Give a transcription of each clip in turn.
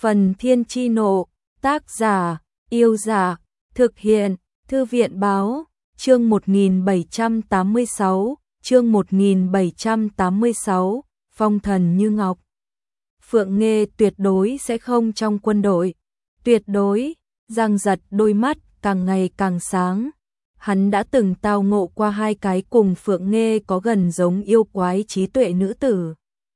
Phần Thiên Chi Nộ, tác giả, Yêu Giả, thực hiện, Thư viện Báo, chương 1786, phong thần như ngọc. Phượng Nghê tuyệt đối sẽ không trong quân đội, tuyệt đối. Giang Giật đôi mắt càng ngày càng sáng. Hắn đã từng tao ngộ qua hai cái cùng Phượng Nghê có gần giống yêu quái trí tuệ nữ tử.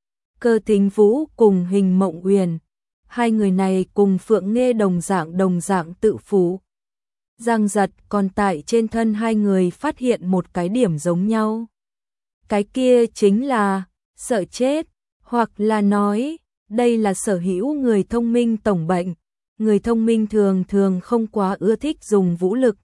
Cơ Thính Vũ cùng Hình Mộng Uyển, hai người này cùng Phượng Nghê đồng dạng tự phụ. Giang Giật còn tại trên thân hai người phát hiện một cái điểm giống nhau. Cái kia chính là sợ chết, hoặc là nói đây là sở hữu người thông minh tổng bệnh. Người thông minh thường không quá ưa thích dùng vũ lực,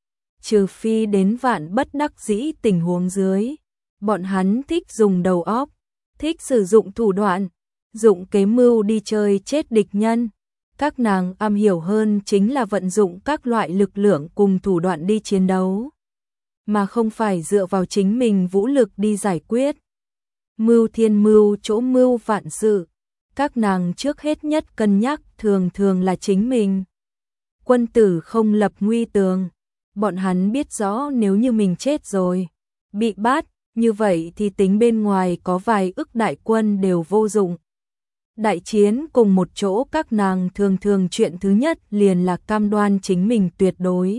trừ phi đến vạn bất đắc dĩ tình huống dưới. Bọn hắn thích dùng đầu óc, thích sử dụng thủ đoạn, dụng kế mưu đi chơi chết địch nhân. Các nàng am hiểu hơn chính là vận dụng các loại lực lượng cùng thủ đoạn đi chiến đấu, mà không phải dựa vào chính mình vũ lực đi giải quyết. Mưu thiên mưu chỗ mưu vạn sự, các nàng trước hết nhất cân nhắc thường là chính mình. Quân tử không lập nguy tường, bọn hắn biết rõ nếu như mình chết rồi, bị bắt, như vậy thì tính bên ngoài có vài ức đại quân đều vô dụng. Đại chiến cùng một chỗ, các nàng thường chuyện thứ nhất liền là cam đoan chính mình tuyệt đối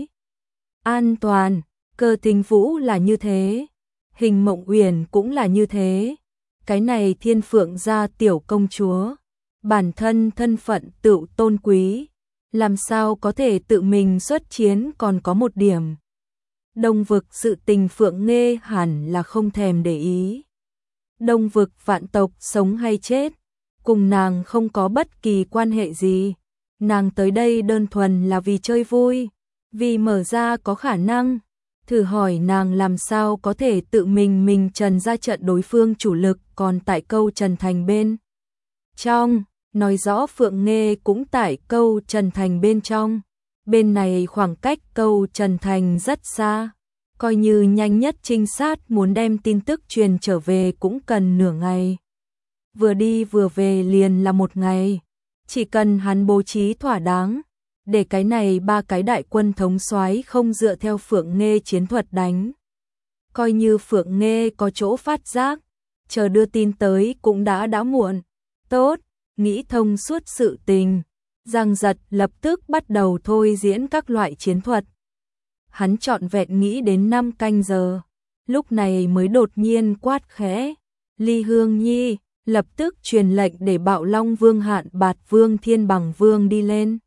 an toàn. Cơ Thính Vũ là như thế, Hình Mộng Uyển cũng là như thế. Cái này Thiên Phượng gia tiểu công chúa, bản thân thân phận tự tôn quý, làm sao có thể tự mình xuất chiến. Còn có một điểm, Đông vực sự tình Phượng Nghê hẳn là không thèm để ý. Đông vực vạn tộc sống hay chết, cùng nàng không có bất kỳ quan hệ gì. Nàng tới đây đơn thuần là vì chơi vui, vì mở ra có khả năng. Thử hỏi nàng làm sao có thể tự mình trần ra trận đối phương chủ lực còn tại câu Trần Thành bên trong. Nói rõ Phượng Nghê cũng tại câu Trần Thành bên trong. Bên này khoảng cách câu Trần Thành rất xa, coi như nhanh nhất trinh sát muốn đem tin tức truyền trở về cũng cần nửa ngày. Vừa đi vừa về liền là một ngày. Chỉ cần hắn bố trí thỏa đáng, để cái này ba cái đại quân thống soái không dựa theo Phượng Nghê chiến thuật đánh. Coi như Phượng Nghê có chỗ phát giác, chờ đưa tin tới cũng đã muộn. Tốt, nghĩ thông suốt sự tình, Giang Giật lập tức bắt đầu thôi diễn các loại chiến thuật. Hắn trọn vẹn nghĩ đến 5 canh giờ, lúc này mới đột nhiên quát khẽ, Ly Hương Nhi, lập tức truyền lệnh để Bạo Long Vương Hạn Bạt Vương Thiên Bằng Vương đi lên.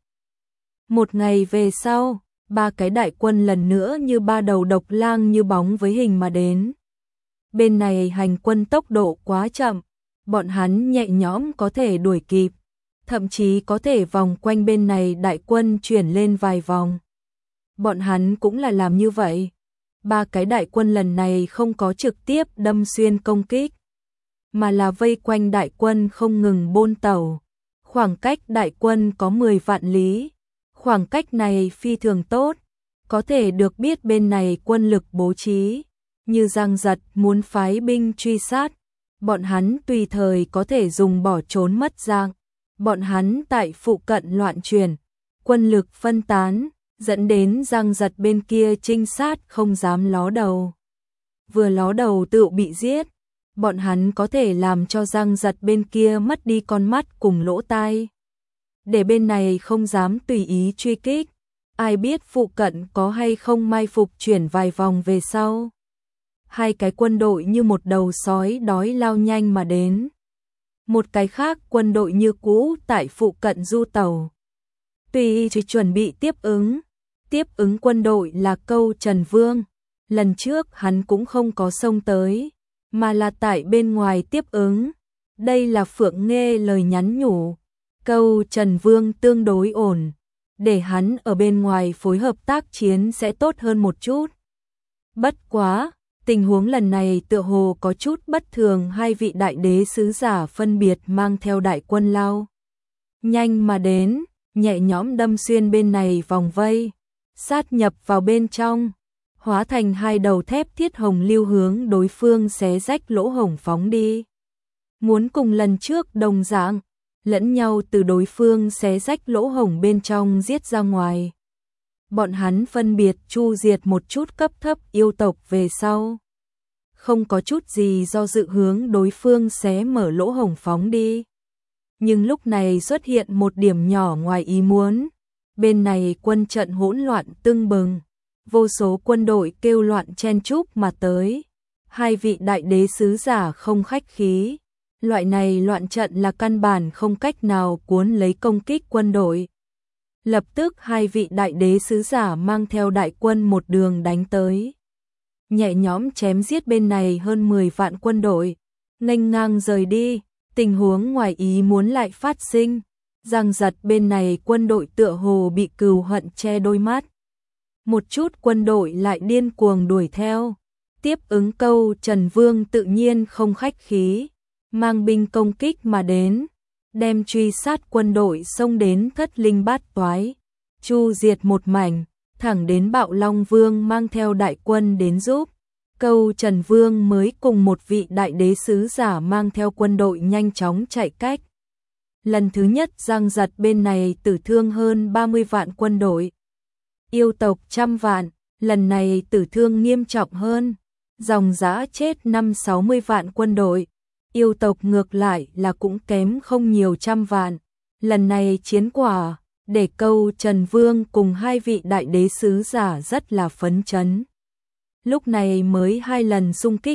Một ngày về sau, ba cái đại quân lần nữa như ba đầu độc lang như bóng với hình mà đến. Bên này hành quân tốc độ quá chậm, bọn hắn nhẹ nhõm có thể đuổi kịp, thậm chí có thể vòng quanh bên này đại quân chuyển lên vài vòng. Bọn hắn cũng là làm như vậy. Ba cái đại quân lần này không có trực tiếp đâm xuyên công kích, mà là vây quanh đại quân không ngừng bôn tẩu. Khoảng cách đại quân có 10 vạn lý. Khoảng cách này phi thường tốt, có thể được biết bên này quân lực bố trí. Như Giang Giật muốn phái binh truy sát, bọn hắn tùy thời có thể dùng bỏ trốn mất dạng. Bọn hắn tại phụ cận loạn chuyển, quân lực phân tán, dẫn đến Giang Giật bên kia trinh sát không dám ló đầu. Vừa ló đầu tự bị giết, bọn hắn có thể làm cho Giang Giật bên kia mất đi con mắt cùng lỗ tai, để bên này không dám tùy ý truy kích. Ai biết phụ cận có hay không mai phục chuyển vài vòng về sau. Hai cái quân đội như một đầu sói đói lao nhanh mà đến. Một cái khác quân đội như cũ tại phụ cận du tàu. Tùy chỉ chuẩn bị tiếp ứng quân đội là câu Trần Vương. Lần trước hắn cũng không có xông tới, mà là tại bên ngoài tiếp ứng. Đây là Phượng Nghê lời nhắn nhủ. Câu Trần Vương tương đối ổn, để hắn ở bên ngoài phối hợp tác chiến sẽ tốt hơn một chút. Bất quá, tình huống lần này tựa hồ có chút bất thường. Hai vị đại đế sứ giả phân biệt mang theo đại quân lao nhanh mà đến, nhẹ nhõm đâm xuyên bên này vòng vây, sát nhập vào bên trong, hóa thành hai đầu thép thiết hồng lưu hướng đối phương xé rách lỗ hổng phóng đi. Muốn cùng lần trước đồng dạng, lẫn nhau từ đối phương xé rách lỗ hổng bên trong giết ra ngoài. Bọn hắn phân biệt chu diệt một chút cấp thấp yêu tộc về sau. Không có chút gì do dự hướng đối phương xé mở lỗ hổng phóng đi. Nhưng lúc này xuất hiện một điểm nhỏ ngoài ý muốn. Bên này quân trận hỗn loạn tưng bừng. Vô số quân đội kêu loạn chen chúc mà tới. Hai vị đại đế sứ giả không khách khí. Loại này loạn trận là căn bản không cách nào cuốn lấy công kích quân đội. Lập tức hai vị đại đế sứ giả mang theo đại quân một đường đánh tới. Nhẹ nhõm chém giết bên này hơn 10 vạn quân đội, nghênh ngang rời đi, tình huống ngoài ý muốn lại phát sinh. Giang giật bên này quân đội tựa hồ bị cừu hận che đôi mắt. Một chút quân đội lại điên cuồng đuổi theo. Tiếp ứng câu Trần Vương tự nhiên không khách khí, mang binh công kích mà đến, đem truy sát quân đội xông đến thất linh bát toái, chu diệt một mảnh, thẳng đến Bạo Long Vương mang theo đại quân đến giúp. Câu Trần Vương mới cùng một vị đại đế sứ giả mang theo quân đội nhanh chóng chạy cách. Lần thứ nhất Giang giật bên này tử thương hơn 30 vạn quân đội. Yêu tộc 100 vạn, lần này tử thương nghiêm trọng hơn. Dòng dã chết 5-60 vạn quân đội. Yêu tộc ngược lại là cũng kém không nhiều trăm vạn. Lần này chiến quả, để câu Trần Vương cùng hai vị đại đế sứ giả rất là phấn chấn. Lúc này mới 2 lần xung kích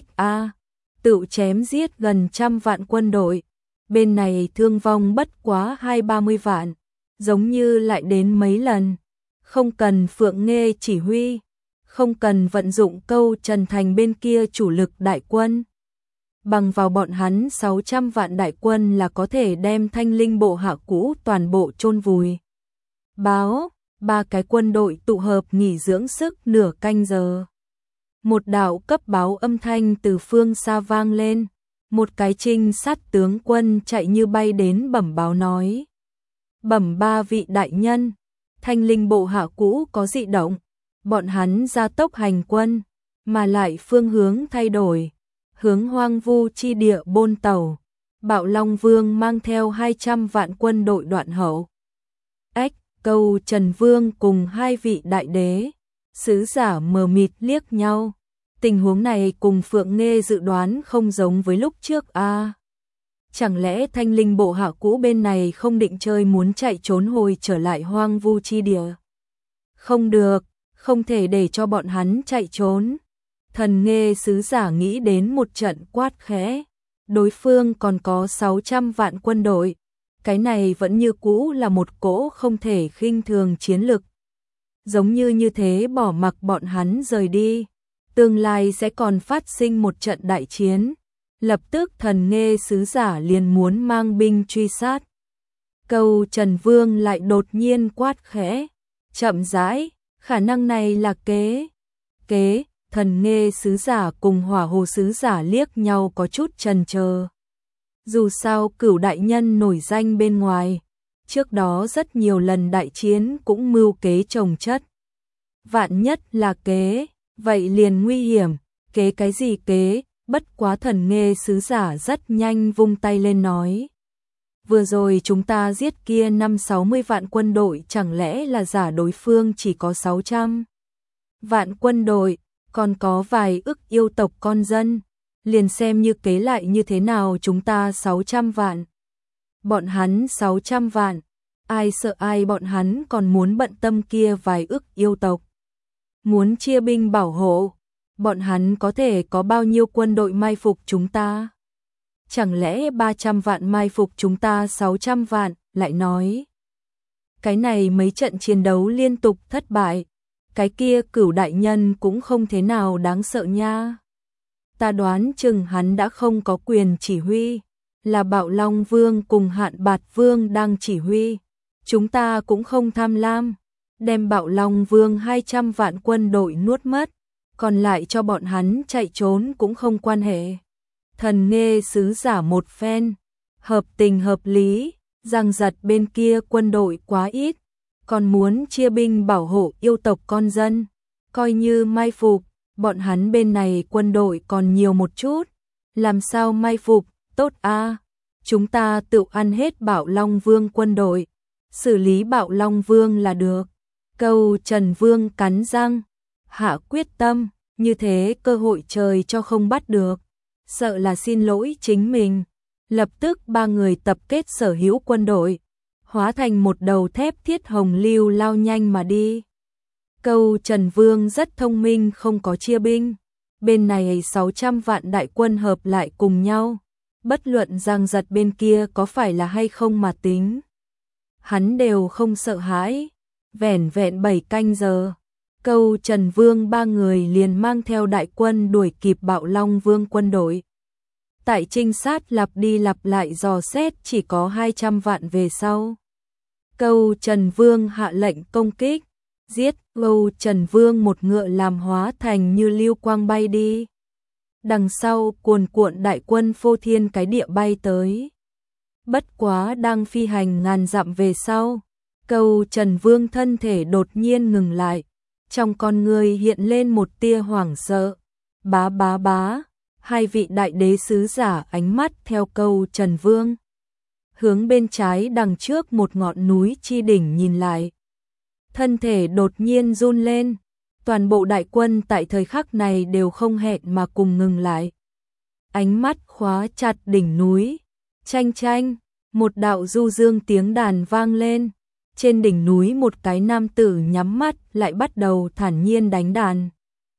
tự chém giết gần 100 vạn quân đội. Bên này thương vong bất quá 20-30 vạn, giống như lại đến mấy lần. Không cần Phượng Nghê chỉ huy, không cần vận dụng câu Trần Thành bên kia chủ lực đại quân. Bằng vào bọn hắn 600 vạn đại quân là có thể đem Thanh Linh bộ hạ cũ toàn bộ chôn vùi. Báo, 3 cái quân đội tụ hợp nghỉ dưỡng sức nửa canh giờ. Một đạo cấp báo âm thanh từ phương xa vang lên. Một cái trinh sát tướng quân chạy như bay đến bẩm báo nói. Bẩm 3 vị đại nhân, Thanh Linh bộ hạ cũ có dị động. Bọn hắn gia tốc hành quân, mà lại phương hướng thay đổi. Hướng hoang vu chi địa bôn tàu. Bạo Long Vương mang theo 200 vạn quân đội đoạn hậu. Câu Trần Vương cùng hai vị đại đế sứ giả mờ mịt liếc nhau. Tình huống này cùng Phượng Nghê dự đoán không giống với lúc trước Chẳng lẽ Thanh Linh bộ hạ cũ bên này không định chơi muốn chạy trốn hồi trở lại hoang vu chi địa? Không được, không thể để cho bọn hắn chạy trốn. Thần Nghê sứ giả nghĩ đến một trận quát khẽ. Đối phương còn có 600 vạn quân đội. Cái này vẫn như cũ là một cỗ không thể khinh thường chiến lực. Giống như thế bỏ mặc bọn hắn rời đi. Tương lai sẽ còn phát sinh một trận đại chiến. Lập tức Thần Nghê sứ giả liền muốn mang binh truy sát. Câu Trần Vương lại đột nhiên quát khẽ. Chậm rãi, khả năng này là kế. Thần Nghê sứ giả cùng Hỏa Hồ sứ giả liếc nhau có chút chần chờ. Dù sao Cửu đại nhân nổi danh bên ngoài, trước đó rất nhiều lần đại chiến cũng mưu kế chồng chất. Vạn nhất là kế, vậy liền nguy hiểm. Kế cái gì kế? Bất quá Thần Nghê sứ giả rất nhanh vung tay lên nói. Vừa rồi chúng ta giết kia 5-60 vạn quân đội, chẳng lẽ là giả đối phương chỉ có 600 vạn quân đội, còn có vài ức yêu tộc con dân. Liền xem như kế lại như thế nào, chúng ta 600 vạn. Bọn hắn 600 vạn. Ai sợ ai, bọn hắn còn muốn bận tâm kia vài ức yêu tộc. Muốn chia binh bảo hộ. Bọn hắn có thể có bao nhiêu quân đội mai phục chúng ta? Chẳng lẽ 300 vạn mai phục chúng ta 600 vạn, lại nói. Cái này mấy trận chiến đấu liên tục thất bại. Cái kia Cửu đại nhân cũng không thế nào đáng sợ nha. Ta đoán chừng hắn đã không có quyền chỉ huy, là Bạo Long Vương cùng Hạn Bạt Vương đang chỉ huy. Chúng ta cũng không tham lam, đem Bạo Long Vương 200 vạn quân đội nuốt mất, còn lại cho bọn hắn chạy trốn cũng không quan hệ. Thần Nghê sứ giả một phen, hợp tình hợp lý, Giang giật bên kia quân đội quá ít, còn muốn chia binh bảo hộ yêu tộc con dân, coi như mai phục. Bọn hắn bên này quân đội còn nhiều một chút, làm sao mai phục, tốt chúng ta tự ăn hết Bạo Long Vương quân đội, xử lý Bạo Long Vương là được. Câu Trần Vương cắn răng, hạ quyết tâm, như thế cơ hội trời cho không bắt được, sợ là xin lỗi chính mình. Lập tức ba người tập kết sở hữu quân đội, hóa thành một đầu thép thiết hồng lưu lao nhanh mà đi. Câu Trần Vương rất thông minh, không có chia binh. Bên này 600 vạn đại quân hợp lại cùng nhau, bất luận Giang Giật bên kia có phải là hay không mà tính, hắn đều không sợ hãi. Vẻn vẹn 7 canh giờ, Câu Trần Vương ba người liền mang theo đại quân đuổi kịp Bạo Long Vương quân đội. Tại trinh sát lặp đi lặp lại dò xét chỉ có 200 vạn về sau. Câu Trần Vương hạ lệnh công kích, giết. Câu Trần Vương một ngựa làm hóa thành như lưu quang bay đi. Đằng sau cuồn cuộn đại quân phô thiên cái địa bay tới. Bất quá đang phi hành ngàn dặm về sau, Câu Trần Vương thân thể đột nhiên ngừng lại, trong con người hiện lên một tia hoảng sợ. Bá bá bá, hai vị đại đế sứ giả ánh mắt theo Câu Trần Vương, hướng bên trái đằng trước một ngọn núi chi đỉnh nhìn lại. Thân thể đột nhiên run lên, toàn bộ đại quân tại thời khắc này đều không hẹn mà cùng ngừng lại. Ánh mắt khóa chặt đỉnh núi, chanh chanh, một đạo du dương tiếng đàn vang lên. Trên đỉnh núi một cái nam tử nhắm mắt lại bắt đầu thản nhiên đánh đàn.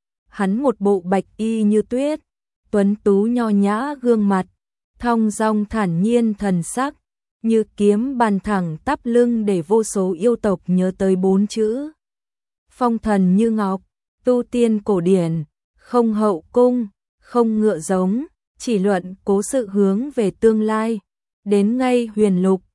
Hắn một bộ bạch y như tuyết, tuấn tú nho nhã gương mặt, thong dong thản nhiên thần sắc, như kiếm bàn thẳng tắp lưng để vô số yêu tộc nhớ tới 4 chữ. Phong thần như ngọc, tu tiên cổ điển, không hậu cung, không ngựa giống, chỉ luận cố sự hướng về tương lai, đến ngay huyền lục,